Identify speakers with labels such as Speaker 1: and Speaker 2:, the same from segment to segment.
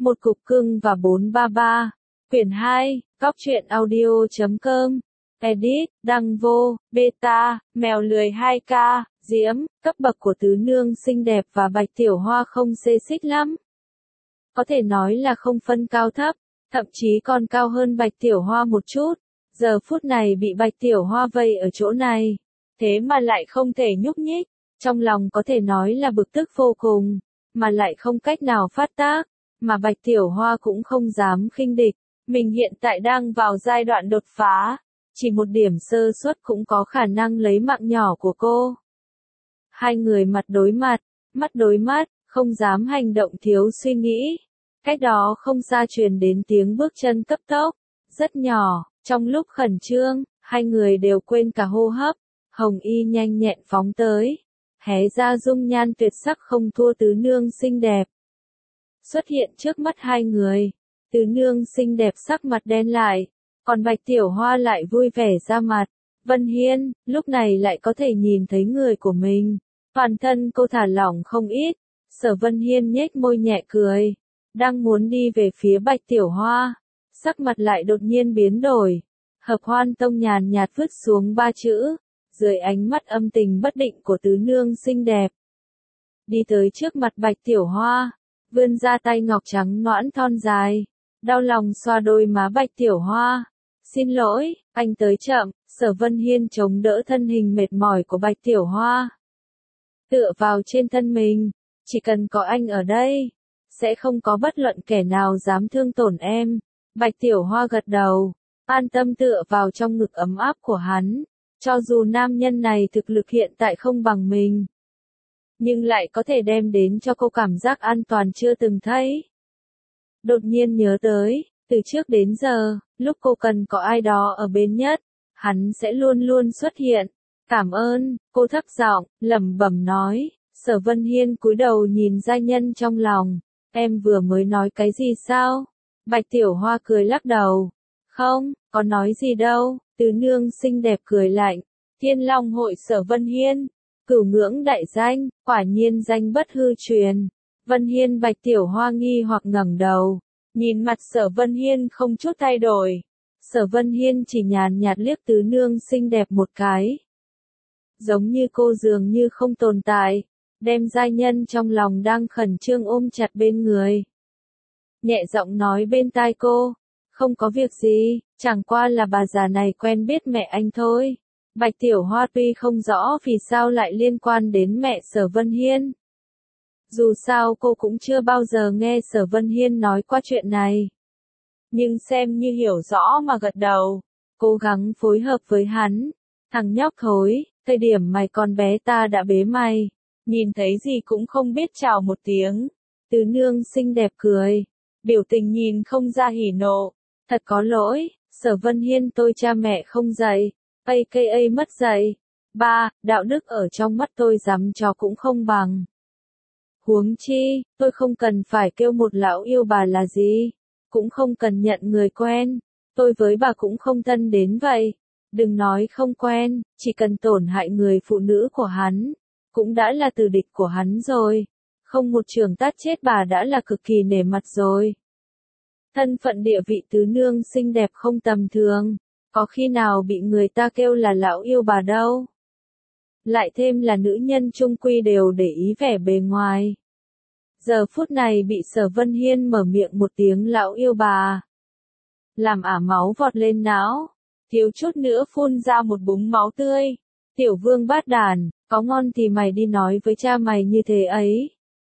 Speaker 1: Một cục cưng và 433. Quyển 2, Góc truyện audio.com. Edit, đăng vô, beta, mèo lười 2K, Diễm, cấp bậc của tứ nương xinh đẹp và Bạch Tiểu Hoa không xê xích lắm. Có thể nói là không phân cao thấp, thậm chí còn cao hơn Bạch Tiểu Hoa một chút. Giờ phút này bị Bạch Tiểu Hoa vây ở chỗ này, thế mà lại không thể nhúc nhích, trong lòng có thể nói là bực tức vô cùng, mà lại không cách nào phát tác, mà Bạch Tiểu Hoa cũng không dám khinh địch, mình hiện tại đang vào giai đoạn đột phá, chỉ một điểm sơ suất cũng có khả năng lấy mạng nhỏ của cô. Hai người mặt đối mặt, mắt đối mắt, không dám hành động thiếu suy nghĩ. Cách đó không xa truyền đến tiếng bước chân cấp tốc, rất nhỏ, trong lúc khẩn trương, hai người đều quên cả hô hấp. Hồng Y nhanh nhẹn phóng tới, hé ra dung nhan tuyệt sắc không thua tứ nương xinh đẹp. Xuất hiện trước mắt hai người, tứ nương xinh đẹp sắc mặt đen lại, còn Bạch Tiểu Hoa lại vui vẻ ra mặt. Vân Hiên, lúc này lại có thể nhìn thấy người của mình, toàn thân cô thả lỏng không ít. Sở Vân Hiên nhếch môi nhẹ cười, đang muốn đi về phía Bạch Tiểu Hoa, sắc mặt lại đột nhiên biến đổi. Hợp Hoan Tông nhàn nhạt vứt xuống ba chữ, dưới ánh mắt âm tình bất định của tứ nương xinh đẹp. Đi tới trước mặt Bạch Tiểu Hoa, vươn ra tay ngọc trắng nõn thon dài, đau lòng xoa đôi má Bạch Tiểu Hoa. Xin lỗi, anh tới chậm. Sở Vân Hiên chống đỡ thân hình mệt mỏi của Bạch Tiểu Hoa, tựa vào trên thân mình, chỉ cần có anh ở đây, sẽ không có bất luận kẻ nào dám thương tổn em. Bạch Tiểu Hoa gật đầu, an tâm tựa vào trong ngực ấm áp của hắn, cho dù nam nhân này thực lực hiện tại không bằng mình, nhưng lại có thể đem đến cho cô cảm giác an toàn chưa từng thấy. Đột nhiên nhớ tới, từ trước đến giờ, lúc cô cần có ai đó ở bên nhất, hắn sẽ luôn luôn xuất hiện. Cảm ơn, cô thấp giọng, lẩm bẩm nói. Sở Vân Hiên cúi đầu nhìn giai nhân trong lòng. Em vừa mới nói cái gì sao? Bạch Tiểu Hoa cười lắc đầu. Không, có nói gì đâu. Tứ nương xinh đẹp cười lạnh. Thiên Long hội Sở Vân Hiên, cửu ngưỡng đại danh, quả nhiên danh bất hư truyền. Vân Hiên. Bạch Tiểu Hoa nghi hoặc ngẩng đầu, nhìn mặt Sở Vân Hiên không chút thay đổi. Sở Vân Hiên chỉ nhàn nhạt liếc tứ nương xinh đẹp một cái, giống như cô dường như không tồn tại, đem giai nhân trong lòng đang khẩn trương ôm chặt bên người. Nhẹ giọng nói bên tai cô, không có việc gì, chẳng qua là bà già này quen biết mẹ anh thôi. Bạch Tiểu Hoa tuy không rõ vì sao lại liên quan đến mẹ Sở Vân Hiên. Dù sao cô cũng chưa bao giờ nghe Sở Vân Hiên nói qua chuyện này, nhưng xem như hiểu rõ mà gật đầu, cố gắng phối hợp với hắn. Thằng nhóc thối, thời điểm mày còn bé ta đã bế mày, nhìn thấy gì cũng không biết chào một tiếng. Tứ nương xinh đẹp cười, biểu tình nhìn không ra hỉ nộ. Thật có lỗi, Sở Vân Hiên, tôi cha mẹ không dạy, aka mất dạy. Ba, đạo đức ở trong mắt tôi dám cho cũng không bằng. Huống chi, tôi không cần phải kêu một lão yêu bà là gì, cũng không cần nhận người quen, tôi với bà cũng không thân đến vậy. Đừng nói không quen, chỉ cần tổn hại người phụ nữ của hắn, cũng đã là tử địch của hắn rồi. Không một trường tát chết bà đã là cực kỳ nể mặt rồi. Thân phận địa vị tứ nương xinh đẹp không tầm thường, có khi nào bị người ta kêu là lão yêu bà đâu. Lại thêm là nữ nhân chung quy đều để ý vẻ bề ngoài. Giờ phút này bị Sở Vân Hiên mở miệng một tiếng lão yêu bà, làm ả máu vọt lên não, thiếu chút nữa phun ra một búng máu tươi. Tiểu vương bát đàn, có ngon thì mày đi nói với cha mày như thế ấy.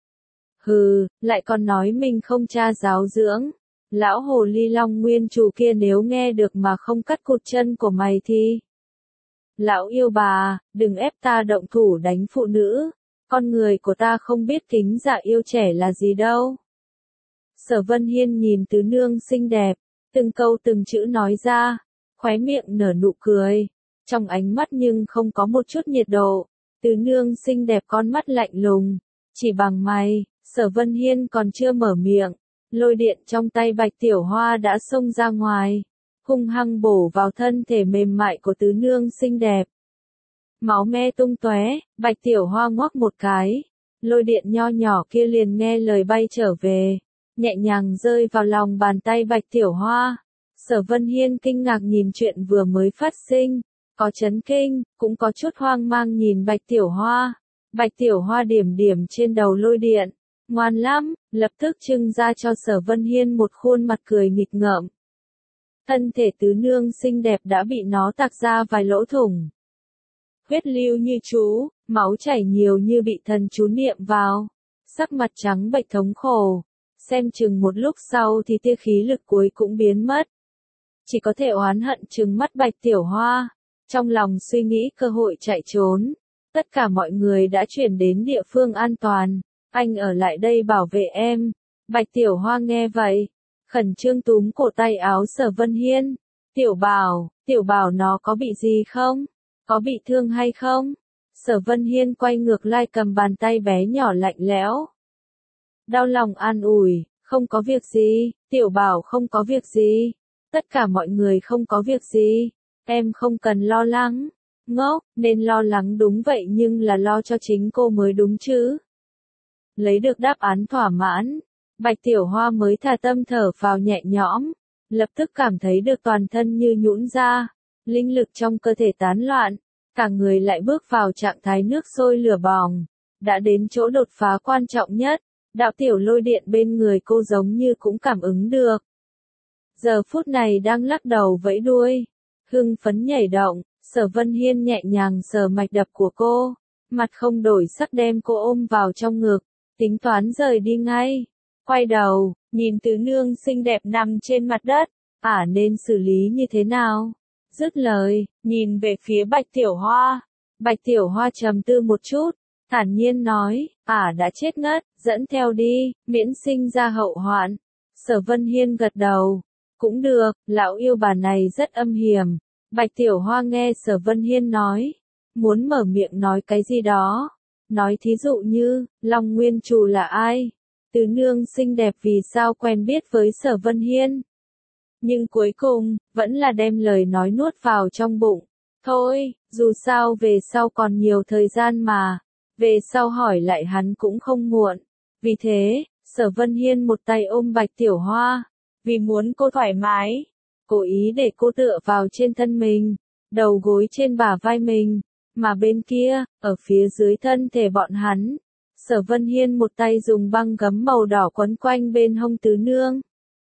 Speaker 1: Hừ, lại còn nói mình không cha giáo dưỡng. Lão hồ ly long nguyên chủ kia nếu nghe được mà không cắt cụt chân của mày thì... Lão yêu bà, đừng ép ta động thủ đánh phụ nữ. Con người của ta không biết kính dạ yêu trẻ là gì đâu. Sở Vân Hiên nhìn tứ nương xinh đẹp, từng câu từng chữ nói ra, khóe miệng nở nụ cười, trong ánh mắt nhưng không có một chút nhiệt độ. Tứ nương xinh đẹp con mắt lạnh lùng, chỉ bằng mày. Sở Vân Hiên còn chưa mở miệng, lôi điện trong tay Bạch Tiểu Hoa đã xông ra ngoài, hung hăng bổ vào thân thể mềm mại của tứ nương xinh đẹp. Máu me tung tóe, Bạch Tiểu Hoa ngoắc một cái, lôi điện nho nhỏ kia liền nghe lời bay trở về, nhẹ nhàng rơi vào lòng bàn tay Bạch Tiểu Hoa. Sở Vân Hiên kinh ngạc nhìn chuyện vừa mới phát sinh, có chấn kinh, cũng có chút hoang mang nhìn Bạch Tiểu Hoa. Bạch Tiểu Hoa điểm điểm trên đầu lôi điện, ngoan lắm, lập tức trưng ra cho Sở Vân Hiên một khuôn mặt cười nghịch ngợm. Thân thể tứ nương xinh đẹp đã bị nó tạc ra vài lỗ thủng. Huyết lưu như chú, máu chảy nhiều như bị thần chú niệm vào. Sắc mặt trắng bệch thống khổ. Xem chừng một lúc sau thì tia khí lực cuối cũng biến mất. Chỉ có thể oán hận trừng mắt Bạch Tiểu Hoa. Trong lòng suy nghĩ cơ hội chạy trốn. Tất cả mọi người đã chuyển đến địa phương an toàn. Anh ở lại đây bảo vệ em. Bạch Tiểu Hoa nghe vậy, khẩn trương túm cổ tay áo Sở Vân Hiên. Tiểu Bảo nó có bị gì không? Có bị thương hay không? Sở Vân Hiên quay ngược lại cầm bàn tay bé nhỏ lạnh lẽo. Đau lòng an ủi, không có việc gì, Tiểu Bảo không có việc gì. Tất cả mọi người không có việc gì, em không cần lo lắng. Ngốc, nên lo lắng đúng vậy nhưng là lo cho chính cô mới đúng chứ. Lấy được đáp án thỏa mãn, Bạch Tiểu Hoa mới thả tâm thở vào nhẹ nhõm, lập tức cảm thấy được toàn thân như nhũn ra, linh lực trong cơ thể tán loạn, cả người lại bước vào trạng thái nước sôi lửa bỏng, đã đến chỗ đột phá quan trọng nhất, đạo tiểu lôi điện bên người cô giống như cũng cảm ứng được. Giờ phút này đang lắc đầu vẫy đuôi, hưng phấn nhảy động, Sở Vân Hiên nhẹ nhàng sờ mạch đập của cô, mặt không đổi sắc đem cô ôm vào trong ngực, tính toán rời đi ngay. Quay đầu, nhìn tứ nương xinh đẹp nằm trên mặt đất, nên xử lý như thế nào? Dứt lời, nhìn về phía Bạch Tiểu Hoa. Bạch Tiểu Hoa trầm tư một chút, thản nhiên nói, đã chết ngất, dẫn theo đi, miễn sinh ra hậu hoạn. Sở Vân Hiên gật đầu, cũng được, lão yêu bà này rất âm hiểm. Bạch Tiểu Hoa nghe Sở Vân Hiên nói, muốn mở miệng nói cái gì đó. Nói thí dụ như, Long Nguyên Trù là ai? Tứ nương xinh đẹp vì sao quen biết với Sở Vân Hiên? Nhưng cuối cùng, vẫn là đem lời nói nuốt vào trong bụng. Thôi, dù sao về sau còn nhiều thời gian mà, về sau hỏi lại hắn cũng không muộn. Vì thế, Sở Vân Hiên một tay ôm Bạch Tiểu Hoa, vì muốn cô thoải mái, cố ý để cô tựa vào trên thân mình, đầu gối trên bả vai mình, mà bên kia, ở phía dưới thân thể bọn hắn, Sở Vân Hiên một tay dùng băng gấm màu đỏ quấn quanh bên hông tứ nương.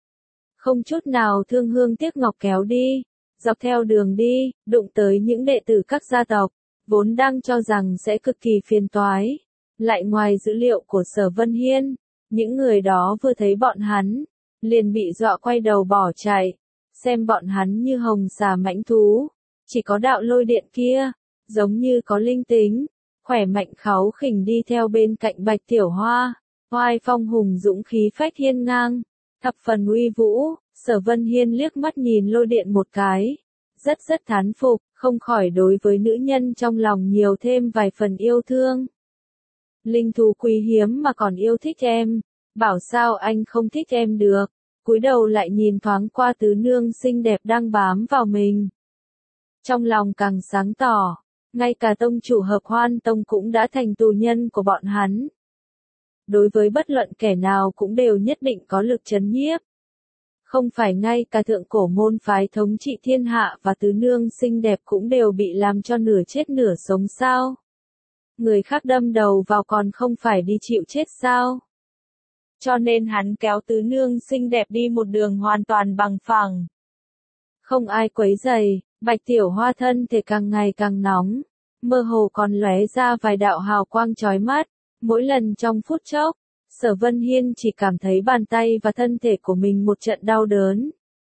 Speaker 1: Không chút nào thương hương tiếc ngọc kéo đi, dọc theo đường đi, đụng tới những đệ tử các gia tộc, vốn đang cho rằng sẽ cực kỳ phiền toái. Lại ngoài dữ liệu của Sở Vân Hiên, những người đó vừa thấy bọn hắn, liền bị dọa quay đầu bỏ chạy, xem bọn hắn như hồng xà mãnh thú, chỉ có đạo lôi điện kia, giống như có linh tính, khỏe mạnh kháu khỉnh đi theo bên cạnh Bạch Tiểu Hoa, oai phong hùng dũng khí phách hiên ngang, thập phần uy vũ. Sở Vân Hiên liếc mắt nhìn lôi điện một cái, rất thán phục, không khỏi đối với nữ nhân trong lòng nhiều thêm vài phần yêu thương. Linh thú quý hiếm mà còn yêu thích em, bảo sao anh không thích em được, cúi đầu lại nhìn thoáng qua tứ nương xinh đẹp đang bám vào mình. Trong lòng càng sáng tỏ, ngay cả tông chủ Hợp Hoan Tông cũng đã thành tù nhân của bọn hắn. Đối với bất luận kẻ nào cũng đều nhất định có lực trấn nhiếp. Không phải ngay cả thượng cổ môn phái thống trị thiên hạ và tứ nương xinh đẹp cũng đều bị làm cho nửa chết nửa sống sao? Người khác đâm đầu vào còn không phải đi chịu chết sao? Cho nên hắn kéo tứ nương xinh đẹp đi một đường hoàn toàn bằng phẳng. Không ai quấy rầy, Bạch Tiểu Hoa thân thể càng ngày càng nóng, mơ hồ còn lóe ra vài đạo hào quang chói mắt, mỗi lần trong phút chốc. Sở Vân Hiên chỉ cảm thấy bàn tay và thân thể của mình một trận đau đớn.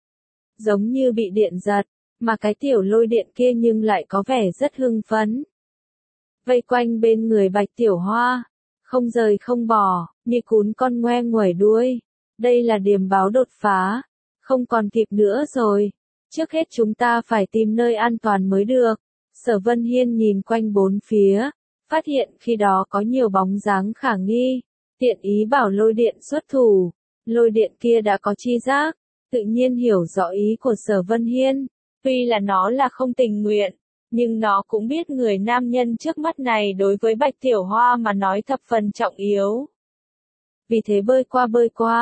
Speaker 1: Giống như bị điện giật, mà cái tiểu lôi điện kia nhưng lại có vẻ rất hưng phấn. Vây quanh bên người Bạch Tiểu Hoa, không rời không bỏ, như cún con ngoe nguẩy đuôi. Đây là điểm báo đột phá, không còn kịp nữa rồi. Trước hết chúng ta phải tìm nơi an toàn mới được. Sở Vân Hiên nhìn quanh bốn phía, phát hiện khi đó có nhiều bóng dáng khả nghi. Tiện ý bảo lôi điện xuất thủ, lôi điện kia đã có chi giác, tự nhiên hiểu rõ ý của Sở Vân Hiên, tuy là nó là không tình nguyện, nhưng nó cũng biết người nam nhân trước mắt này đối với Bạch Tiểu Hoa mà nói thập phần trọng yếu. Vì thế bơi qua,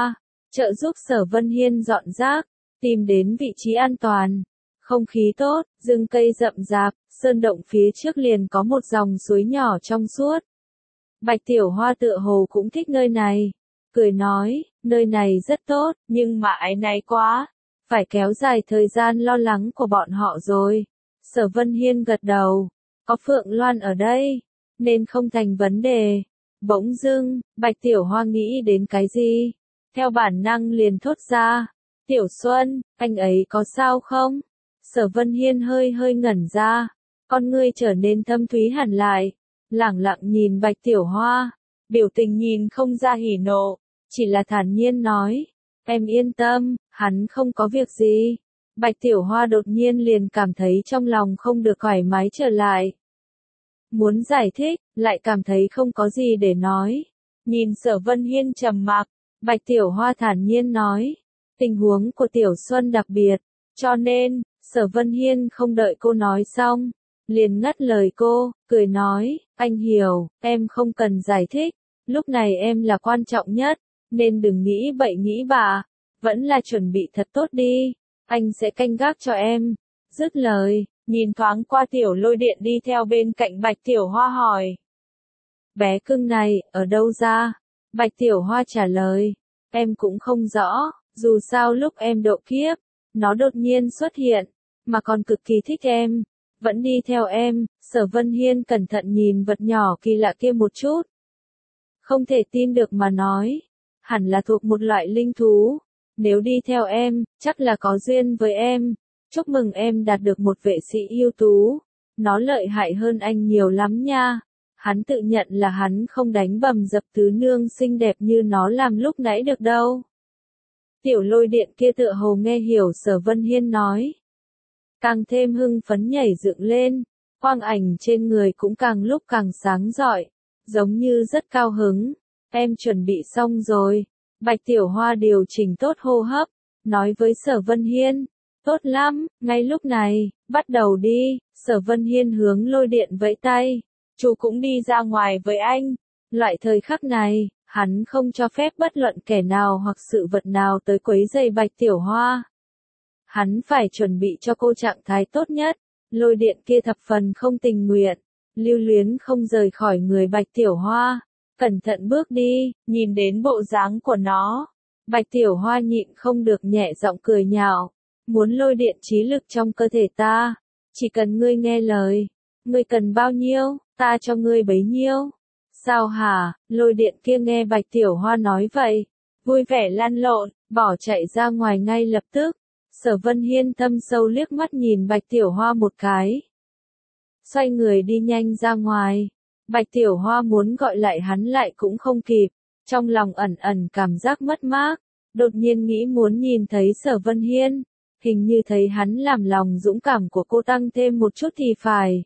Speaker 1: trợ giúp Sở Vân Hiên dọn rác, tìm đến vị trí an toàn. Không khí tốt, rừng cây rậm rạp, sơn động phía trước liền có một dòng suối nhỏ trong suốt. Bạch Tiểu Hoa tựa hồ cũng thích nơi này, cười nói, nơi này rất tốt, nhưng mà áy náy quá, phải kéo dài thời gian lo lắng của bọn họ rồi. Sở Vân Hiên gật đầu, có Phượng Loan ở đây, nên không thành vấn đề. Bỗng dưng, Bạch Tiểu Hoa nghĩ đến cái gì? Theo bản năng liền thốt ra, Tiểu Xuân, anh ấy có sao không? Sở Vân Hiên hơi hơi ngẩn ra, con ngươi trở nên thâm thúy hẳn lại, lẳng lặng nhìn Bạch Tiểu Hoa, biểu tình nhìn không ra hỉ nộ, chỉ là thản nhiên nói, em yên tâm, hắn không có việc gì. Bạch Tiểu Hoa đột nhiên liền cảm thấy trong lòng không được thoải mái trở lại. Muốn giải thích, lại cảm thấy không có gì để nói. Nhìn Sở Vân Hiên trầm mặc, Bạch Tiểu Hoa thản nhiên nói, tình huống của Tiểu Xuân đặc biệt, cho nên, Sở Vân Hiên không đợi cô nói xong, liền ngắt lời cô, cười nói, anh hiểu, em không cần giải thích, lúc này em là quan trọng nhất, nên đừng nghĩ bậy nghĩ bạ, vẫn là chuẩn bị thật tốt đi, anh sẽ canh gác cho em. Dứt lời, nhìn thoáng qua Tiểu Lôi Điện đi theo bên cạnh Bạch Tiểu Hoa hỏi. Bé cưng này, ở đâu ra? Bạch Tiểu Hoa trả lời, em cũng không rõ, dù sao lúc em độ kiếp, nó đột nhiên xuất hiện, mà còn cực kỳ thích em, vẫn đi theo em. Sở Vân Hiên cẩn thận nhìn vật nhỏ kỳ lạ kia một chút. Không thể tin được mà nói, hẳn là thuộc một loại linh thú, nếu đi theo em, chắc là có duyên với em. Chúc mừng em đạt được một vệ sĩ ưu tú, nó lợi hại hơn anh nhiều lắm nha. Hắn tự nhận là hắn không đánh bầm dập tứ nương xinh đẹp như nó làm lúc nãy được đâu. Tiểu Lôi Điện kia tựa hồ nghe hiểu Sở Vân Hiên nói, càng thêm hưng phấn nhảy dựng lên, quang ảnh trên người cũng càng lúc càng sáng rọi, giống như rất cao hứng. Em chuẩn bị xong rồi. Bạch Tiểu Hoa điều chỉnh tốt hô hấp, nói với Sở Vân Hiên, tốt lắm, ngay lúc này, bắt đầu đi. Sở Vân Hiên hướng Lôi Điện vẫy tay, chú cũng đi ra ngoài với anh. Loại thời khắc này, hắn không cho phép bất luận kẻ nào hoặc sự vật nào tới quấy rầy Bạch Tiểu Hoa. Hắn phải chuẩn bị cho cô trạng thái tốt nhất. Lôi Điện kia thập phần không tình nguyện, lưu luyến không rời khỏi người Bạch Tiểu Hoa, cẩn thận bước đi, nhìn đến bộ dáng của nó. Bạch Tiểu Hoa nhịn không được nhẹ giọng cười nhạo, muốn lôi điện trí lực trong cơ thể ta, chỉ cần ngươi nghe lời, ngươi cần bao nhiêu, ta cho ngươi bấy nhiêu. Sao hả? Lôi điện kia nghe Bạch Tiểu Hoa nói vậy, vui vẻ lăn lộn, bỏ chạy ra ngoài ngay lập tức. Sở Vân Hiên thâm sâu liếc mắt nhìn Bạch Tiểu Hoa một cái, xoay người đi nhanh ra ngoài. Bạch Tiểu Hoa muốn gọi lại hắn lại cũng không kịp, trong lòng ẩn ẩn cảm giác mất mát, đột nhiên nghĩ muốn nhìn thấy Sở Vân Hiên, hình như thấy hắn làm lòng dũng cảm của cô tăng thêm một chút thì phải.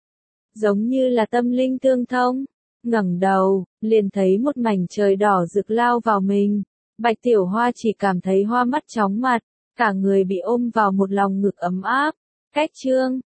Speaker 1: Giống như là tâm linh tương thông, ngẩng đầu, liền thấy một mảnh trời đỏ rực lao vào mình. Bạch Tiểu Hoa chỉ cảm thấy hoa mắt chóng mặt, cả người bị ôm vào một lòng ngực ấm áp. Cách chương